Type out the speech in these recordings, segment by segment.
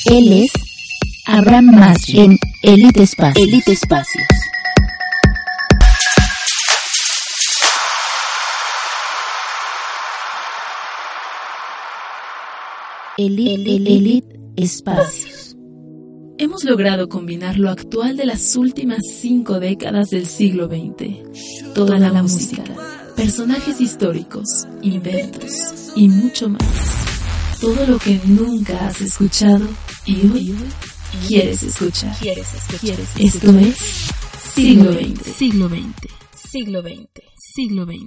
Él es Abraham Masri en Elite Espacios. Elite Espacios. Elite Espacios. Hemos logrado combinar lo actual de las últimas 5 décadas del siglo XX. Toda la música, personajes históricos, inventos y mucho más. Todo lo que nunca has escuchado y hoy quieres escuchar. Esto es Siglo XX. Siglo XX. Siglo XX. Siglo XX.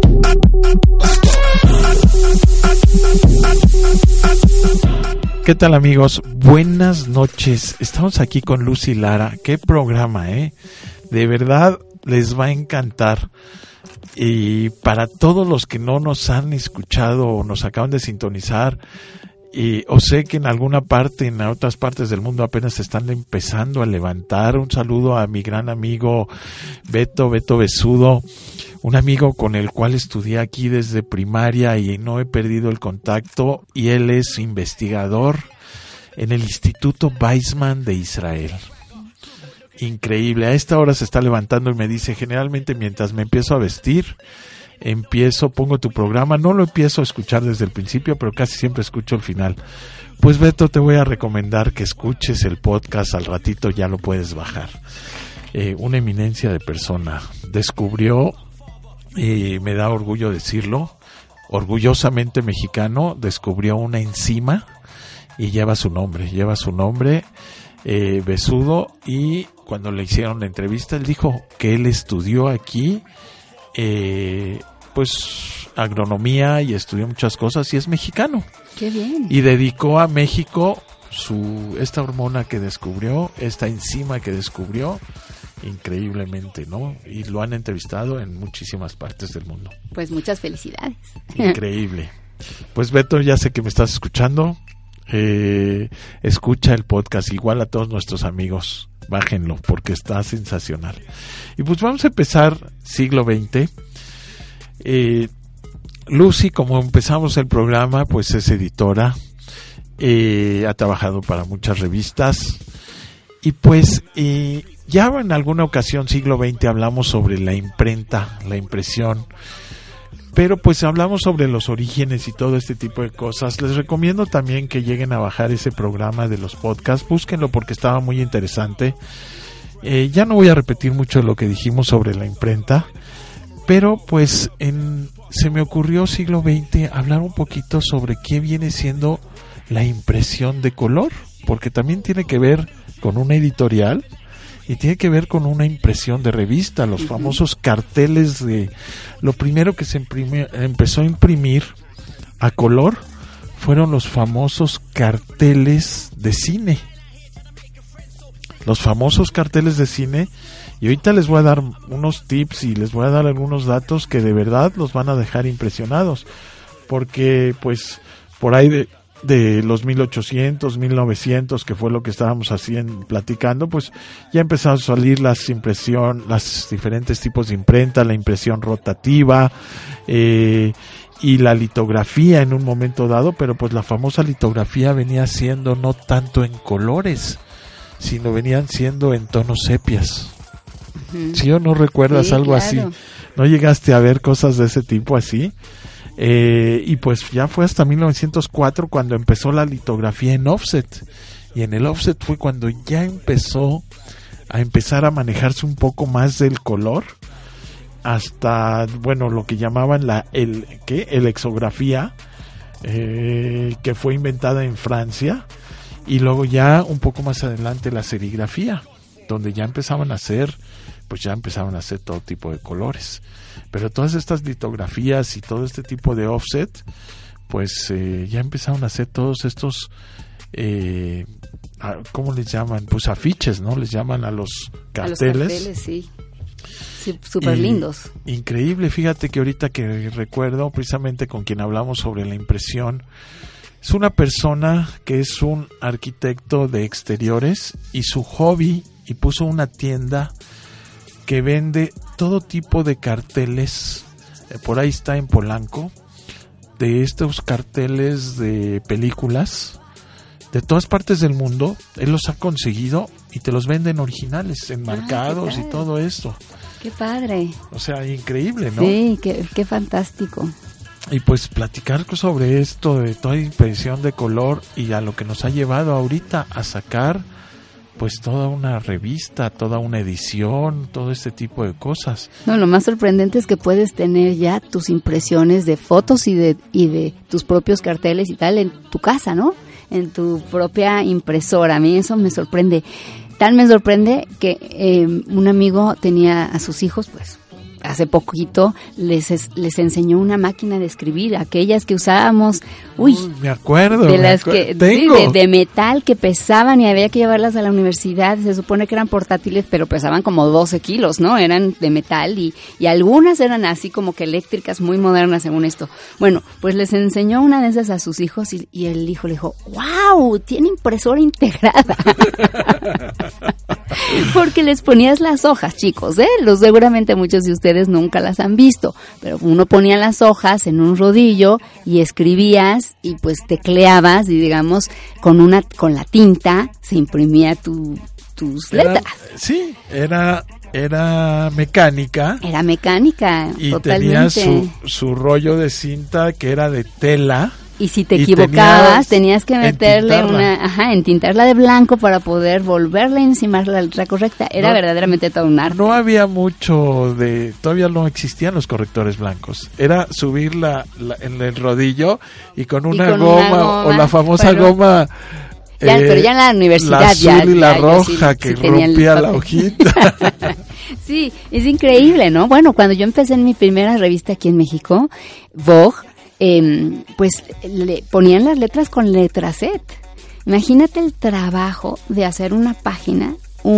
¿Qué tal, amigos? Buenas noches. Estamos aquí con Lucy Lara. Qué programa, ¿eh? De verdad les va a encantar. Y para todos los que no nos han escuchado o nos acaban de sintonizar, o sé que en alguna parte, en otras partes del mundo apenas se están empezando a levantar, un saludo a mi gran amigo Beto Besudo, un amigo con el cual estudié aquí desde primaria y no he perdido el contacto, y él es investigador en el Instituto Weizmann de Israel. Increíble, a esta hora se está levantando y me dice, generalmente mientras me empiezo a vestir, pongo tu programa, no lo empiezo a escuchar desde el principio, pero casi siempre escucho el final. Pues Beto, te voy a recomendar que escuches el podcast, al ratito ya lo puedes bajar. Una eminencia de persona, descubrió, me da orgullo decirlo, orgullosamente mexicano, descubrió una enzima y lleva su nombre, Besudo, y cuando le hicieron la entrevista él dijo que él estudió aquí pues agronomía y estudió muchas cosas y es mexicano. Qué bien. Y dedicó a México esta hormona que descubrió, esta enzima que descubrió, increíblemente, ¿no? Y lo han entrevistado en muchísimas partes del mundo. Pues muchas felicidades. Increíble. Pues Beto, ya sé que me estás escuchando. Escucha el podcast, igual a todos nuestros amigos, bájenlo porque está sensacional. Y pues vamos a empezar siglo XX. Lucy, como empezamos el programa, pues es editora, ha trabajado para muchas revistas y pues ya en alguna ocasión, siglo XX, hablamos sobre la imprenta, la impresión, pero pues hablamos sobre los orígenes y todo este tipo de cosas. Les recomiendo también que lleguen a bajar ese programa de los podcasts, búsquenlo porque estaba muy interesante. Ya no voy a repetir mucho de lo que dijimos sobre la imprenta, pero pues se me ocurrió siglo XX hablar un poquito sobre qué viene siendo la impresión de color, porque también tiene que ver con una editorial y tiene que ver con una impresión de revista, los famosos carteles lo primero que se empezó a imprimir a color fueron los famosos carteles de cine. Los famosos carteles de cine, y ahorita les voy a dar unos tips y les voy a dar algunos datos que de verdad los van a dejar impresionados, porque pues por ahí de los 1800, 1900, que fue lo que estábamos platicando, pues ya empezaron a salir las diferentes tipos de imprenta, la impresión rotativa y la litografía en un momento dado, pero pues la famosa litografía venía siendo no tanto en colores, sino venían siendo en tonos sepias. ¿Sí o no recuerdas algo así? ¿No llegaste a ver cosas de ese tipo así? Y pues ya fue hasta 1904 cuando empezó la litografía en offset, y en el offset fue cuando ya empezó a manejarse un poco más del color, hasta lo que llamaban elexografía, que fue inventada en Francia, y luego ya un poco más adelante la serigrafía, donde ya empezaban a hacer todo tipo de colores. Pero todas estas litografías y todo este tipo de offset, pues ya empezaron a hacer todos estos, ¿cómo les llaman? Pues afiches, ¿no? Les llaman a los carteles. A los carteles, sí. Sí, súper lindos. Increíble, fíjate que ahorita que recuerdo precisamente con quien hablamos sobre la impresión, es una persona que es un arquitecto de exteriores y su hobby, y puso una tienda que vende todo tipo de carteles, por ahí está en Polanco, de estos carteles de películas, de todas partes del mundo. Él los ha conseguido y te los venden originales, enmarcados y todo esto. ¡Qué padre! O sea, increíble, ¿no? Sí, qué fantástico. Y pues platicar sobre esto de toda impresión de color y a lo que nos ha llevado ahorita a sacar pues toda una revista, toda una edición, todo este tipo de cosas. No, lo más sorprendente es que puedes tener ya tus impresiones de fotos y de tus propios carteles y tal en tu casa, ¿no? En tu propia impresora. A mí eso me sorprende. Tal me sorprende que un amigo tenía a sus hijos, pues hace poquito les enseñó una máquina de escribir, aquellas que usábamos, me acuerdo, de las que de metal que pesaban y había que llevarlas a la universidad. Se supone que eran portátiles, pero pesaban como 12 kilos, ¿no? Eran de metal y algunas eran así como que eléctricas, muy modernas según esto. Bueno, pues les enseñó una de esas a sus hijos y el hijo le dijo, ¡wow! Tiene impresora integrada. Porque les ponías las hojas, chicos, seguramente muchos de ustedes nunca las han visto, pero uno ponía las hojas en un rodillo y escribías y pues tecleabas y digamos con la tinta se imprimía tus letras. Sí, era mecánica. Era mecánica, y totalmente. Tenía su rollo de cinta que era de tela. Y si te equivocabas, tenías que meterle entintarla de blanco para poder volverla a encimar la letra correcta. Era verdaderamente todo un arte. No había mucho todavía no existían los correctores blancos. Era subirla en el rodillo y con una goma, o la famosa goma. Pero ya en la universidad la azul y la roja que rompía la hojita. Sí, es increíble, ¿no? Bueno, cuando yo empecé en mi primera revista aquí en México, Vogue, pues le ponían las letras con letracet. Imagínate el trabajo de hacer una página,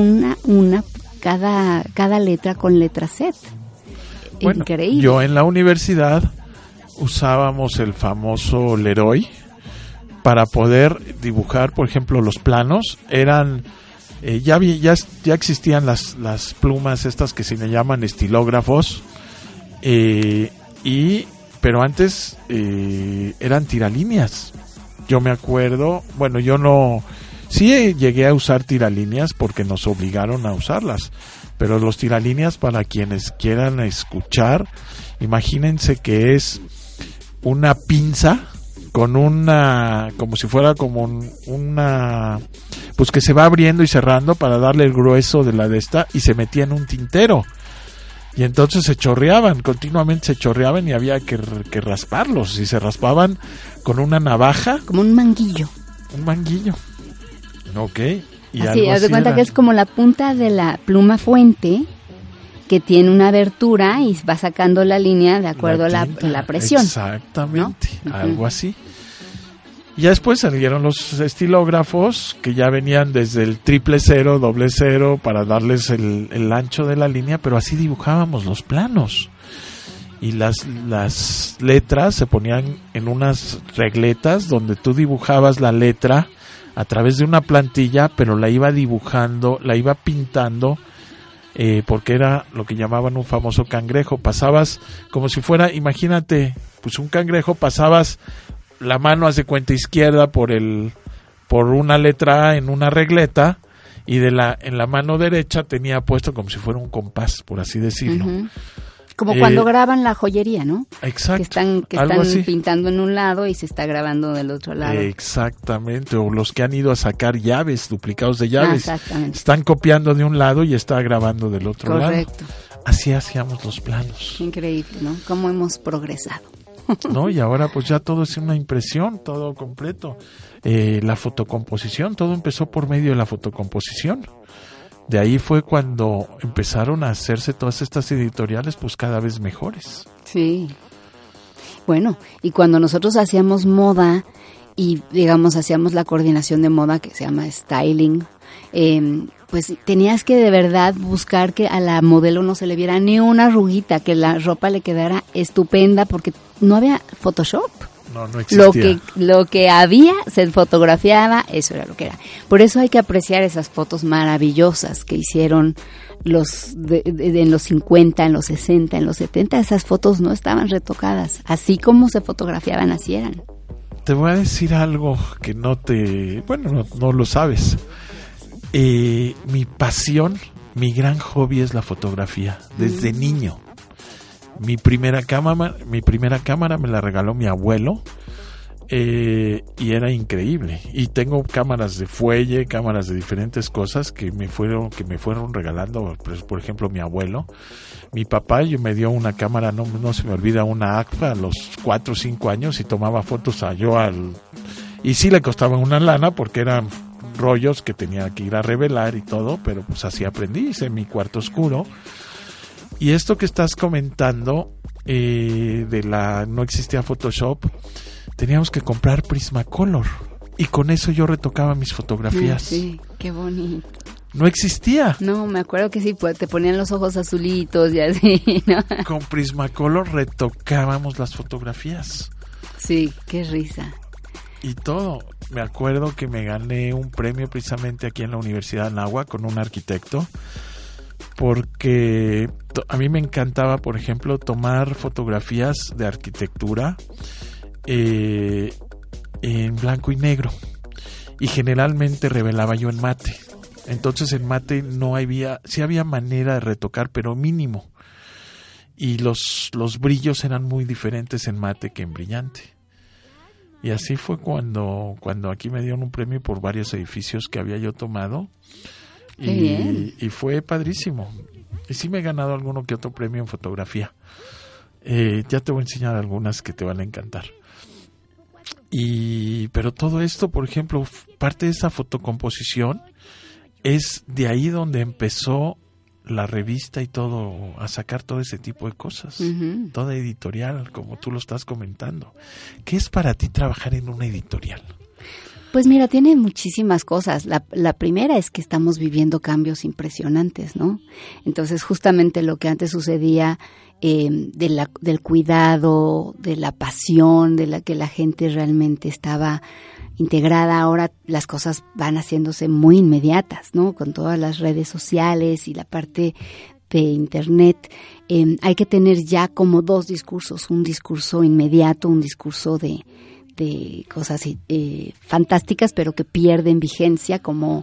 cada letra con letracet. Bueno, increíble. Yo en la universidad usábamos el famoso Leroy para poder dibujar, por ejemplo, los planos. Eran ya existían las plumas estas que se le llaman estilógrafos pero antes eran tiralíneas. Yo me acuerdo, bueno, yo no, sí llegué a usar tiralíneas porque nos obligaron a usarlas, pero los tiralíneas, para quienes quieran escuchar, imagínense que es una pinza con como si fuera como una, pues que se va abriendo y cerrando para darle el grueso de la de esta, y se metía en un tintero. Y entonces continuamente se chorreaban y había que rasparlos. Y se raspaban con una navaja. Como un manguillo. Un manguillo. Ok. Y así, haz de cuenta que es como la punta de la pluma fuente que tiene una abertura y va sacando la línea de acuerdo a la presión. Exactamente, ¿no? Algo Uh-huh. así. Y ya después salieron los estilógrafos que ya venían desde el 000, 00 para darles el ancho de la línea, pero así dibujábamos los planos. Y las letras se ponían en unas regletas donde tú dibujabas la letra a través de una plantilla, pero la iba dibujando, la iba pintando, porque era lo que llamaban un famoso cangrejo. Pasabas como si fuera, imagínate, pues un cangrejo, pasabas la mano, haz de cuenta, izquierda por una letra A en una regleta, y en la mano derecha tenía puesto como si fuera un compás, por así decirlo. Uh-huh. Como cuando graban la joyería, ¿no? Exacto. Que están pintando en un lado y se está grabando del otro lado. Exactamente, o los que han ido a sacar llaves, duplicados de llaves. Exactamente. Están copiando de un lado y está grabando del otro lado. Correcto. Así hacíamos los planos. Increíble, ¿no? Cómo hemos progresado. ¿No? Y ahora pues ya todo es una impresión, todo completo. La fotocomposición, todo empezó por medio de la fotocomposición. De ahí fue cuando empezaron a hacerse todas estas editoriales pues cada vez mejores. Sí. Bueno, y cuando nosotros hacíamos moda y digamos hacíamos la coordinación de moda que se llama styling, pues tenías que de verdad buscar que a la modelo no se le viera ni una arruguita, que la ropa le quedara estupenda, porque no había Photoshop. No existía. Lo que había se fotografiaba, eso era lo que era. Por eso hay que apreciar esas fotos maravillosas que hicieron en los 50, en los 60, en los 70. Esas fotos no estaban retocadas. Así como se fotografiaban, así eran. te voy a decir algo que no lo sabes. Mi pasión, mi gran hobby es la fotografía, desde niño. Mi primera cámara me la regaló mi abuelo, y era increíble. Y tengo cámaras de fuelle, cámaras de diferentes cosas que me fueron regalando, pues, por ejemplo, mi abuelo. Mi papá me dio una cámara, no se me olvida, una Agfa a los 4 o 5 años, y tomaba fotos y sí le costaba una lana porque eran rollos que tenía que ir a revelar y todo, pero pues así aprendí, hice mi cuarto oscuro. Y esto que estás comentando, no existía Photoshop, teníamos que comprar Prismacolor, y con eso yo retocaba mis fotografías. Sí, qué bonito. No existía. No, me acuerdo que sí, pues te ponían los ojos azulitos y así, ¿no? Con Prismacolor retocábamos las fotografías. Sí, qué risa. Y todo. Me acuerdo que me gané un premio precisamente aquí en la Universidad de Anáhuac con un arquitecto, porque a mí me encantaba, por ejemplo, tomar fotografías de arquitectura en blanco y negro, y generalmente revelaba yo en mate. Entonces en mate sí había manera de retocar, pero mínimo, y los brillos eran muy diferentes en mate que en brillante. Y así fue cuando aquí me dieron un premio por varios edificios que había yo tomado. Y fue padrísimo. Y sí me he ganado alguno que otro premio en fotografía. Ya te voy a enseñar algunas que te van a encantar. Pero todo esto, por ejemplo, parte de esa fotocomposición es de ahí donde empezó la revista y todo, a sacar todo ese tipo de cosas. Uh-huh. Toda editorial, como tú lo estás comentando. ¿Qué es para ti trabajar en una editorial? Pues mira, tiene muchísimas cosas. La primera es que estamos viviendo cambios impresionantes, ¿no? Entonces, justamente lo que antes sucedía, del cuidado, de la pasión, de la que la gente realmente estaba integrada, ahora las cosas van haciéndose muy inmediatas, ¿no? Con todas las redes sociales y la parte de internet, hay que tener ya como dos discursos, un discurso inmediato, un discurso de cosas fantásticas, pero que pierden vigencia, como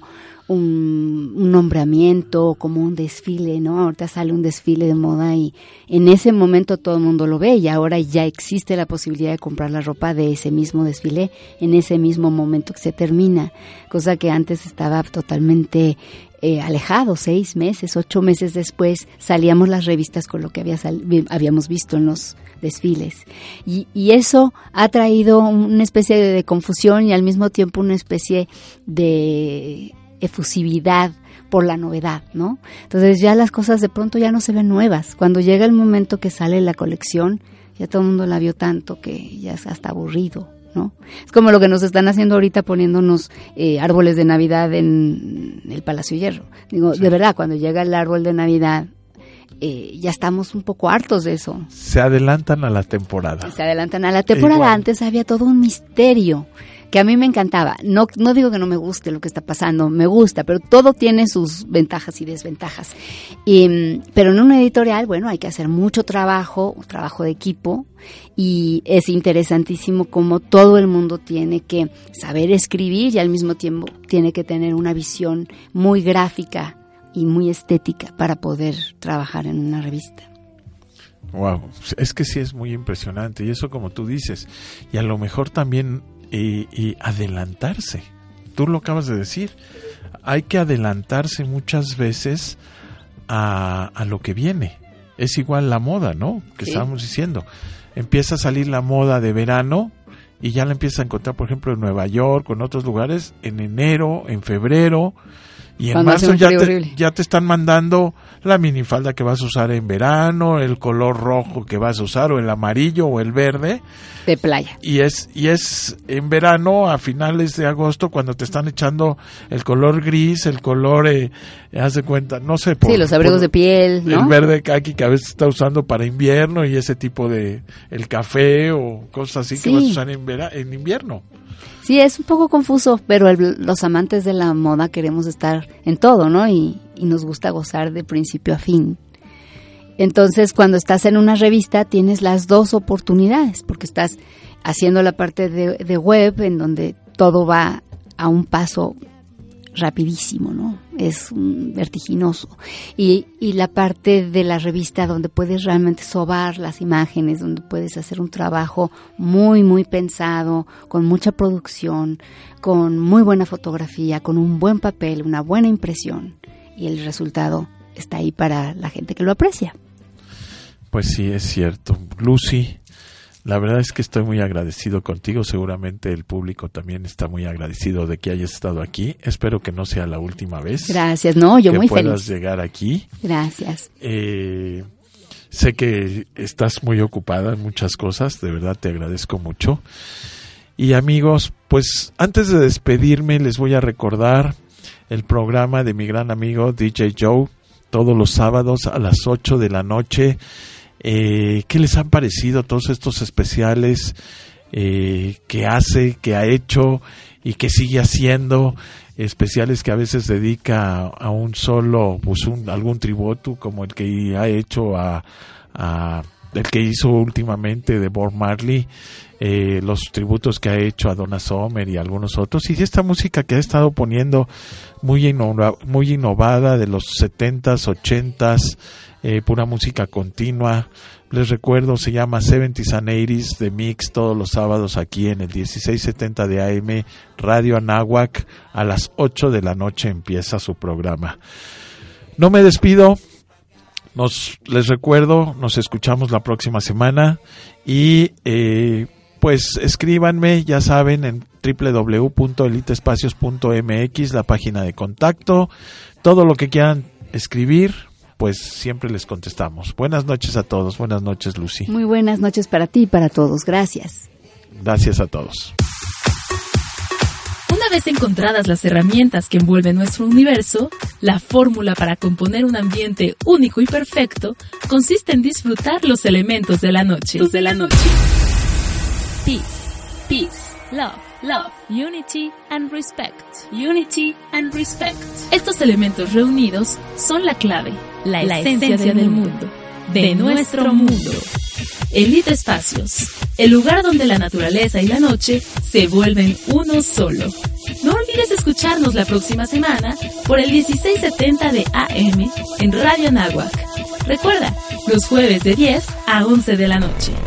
un nombramiento, como un desfile, ¿no? Ahorita sale un desfile de moda y en ese momento todo el mundo lo ve, y ahora ya existe la posibilidad de comprar la ropa de ese mismo desfile en ese mismo momento que se termina, cosa que antes estaba totalmente alejado. 6 meses, 8 meses después salíamos las revistas con lo que habíamos visto en los desfiles, y eso ha traído una especie de confusión y al mismo tiempo una especie de efusividad por la novedad, ¿no? Entonces ya las cosas de pronto ya no se ven nuevas. Cuando llega el momento que sale la colección, ya todo el mundo la vio tanto que ya es hasta aburrido, ¿no? Es como lo que nos están haciendo ahorita poniéndonos árboles de Navidad en el Palacio Hierro. Digo, sí. De verdad, cuando llega el árbol de Navidad, ya estamos un poco hartos de eso. Se adelantan a la temporada. Antes había todo un misterio que a mí me encantaba. No digo que no me guste lo que está pasando, me gusta, pero todo tiene sus ventajas y desventajas. Pero en una editorial, bueno, hay que hacer mucho trabajo de equipo, y es interesantísimo cómo todo el mundo tiene que saber escribir y al mismo tiempo tiene que tener una visión muy gráfica y muy estética para poder trabajar en una revista. Wow, es que sí es muy impresionante, y eso como tú dices, y a lo mejor también y adelantarse. Tú lo acabas de decir, hay que adelantarse muchas veces a lo que viene. Es igual la moda, ¿no? Que sí. Estábamos diciendo, empieza a salir la moda de verano y ya la empiezas a encontrar, por ejemplo, en Nueva York o en otros lugares, en enero, en febrero. Y en marzo ya te están mandando la minifalda que vas a usar en verano, el color rojo que vas a usar, o el amarillo o el verde de playa. Y es en verano, a finales de agosto, cuando te están echando el color gris, el color, haz de cuenta, no sé. Sí, los abrigos de piel, ¿no? El verde kaki que a veces está usando para invierno, y ese tipo de, el café o cosas así, sí, que vas a usar en invierno. Sí, es un poco confuso, pero los amantes de la moda queremos estar en todo, ¿no? Y nos gusta gozar de principio a fin. Entonces, cuando estás en una revista, tienes las dos oportunidades, porque estás haciendo la parte de web, en donde todo va a un paso rapidísimo, ¿no? Es vertiginoso. Y la parte de la revista donde puedes realmente sobar las imágenes, donde puedes hacer un trabajo muy, muy pensado, con mucha producción, con muy buena fotografía, con un buen papel, una buena impresión. Y el resultado está ahí para la gente que lo aprecia. Pues sí, es cierto. Lucy, la verdad es que estoy muy agradecido contigo. Seguramente el público también está muy agradecido de que hayas estado aquí. Espero que no sea la última vez. Gracias, no, yo muy feliz. Que puedas llegar aquí. Gracias. Sé que estás muy ocupada en muchas cosas. De verdad te agradezco mucho. Y amigos, pues antes de despedirme les voy a recordar el programa de mi gran amigo DJ Joe, todos los sábados a las 8 de la noche. ¿Qué les han parecido todos estos especiales que hace, que ha hecho y que sigue haciendo? Especiales que a veces dedica a un solo, pues algún tributo, como el que ha hecho el que hizo últimamente de Bob Marley, los tributos que ha hecho a Donna Summer y algunos otros, y esta música que ha estado poniendo muy innovada de los 70s, 80s, pura música continua. Les recuerdo, se llama 70s and 80s de Mix, todos los sábados aquí en el 1670 de AM, Radio Anáhuac. A las 8 de la noche empieza su programa. No me despido. Les recuerdo, nos escuchamos la próxima semana y pues escríbanme, ya saben, en www.elitespacios.mx, la página de contacto. Todo lo que quieran escribir, pues siempre les contestamos. Buenas noches a todos. Buenas noches, Lucy. Muy buenas noches para ti y para todos. Gracias. Gracias a todos. Una vez encontradas las herramientas que envuelven nuestro universo, la fórmula para componer un ambiente único y perfecto consiste en disfrutar los elementos de la noche. Peace, peace, love, love, unity and respect. Unity and respect. Estos elementos reunidos son la clave, la esencia del mundo, de nuestro mundo. Elite Espacios, el lugar donde la naturaleza y la noche se vuelven uno solo. No olvides escucharnos la próxima semana por el 1670 de AM en Radio Anáhuac. Recuerda, los jueves de 10 a 11 de la noche.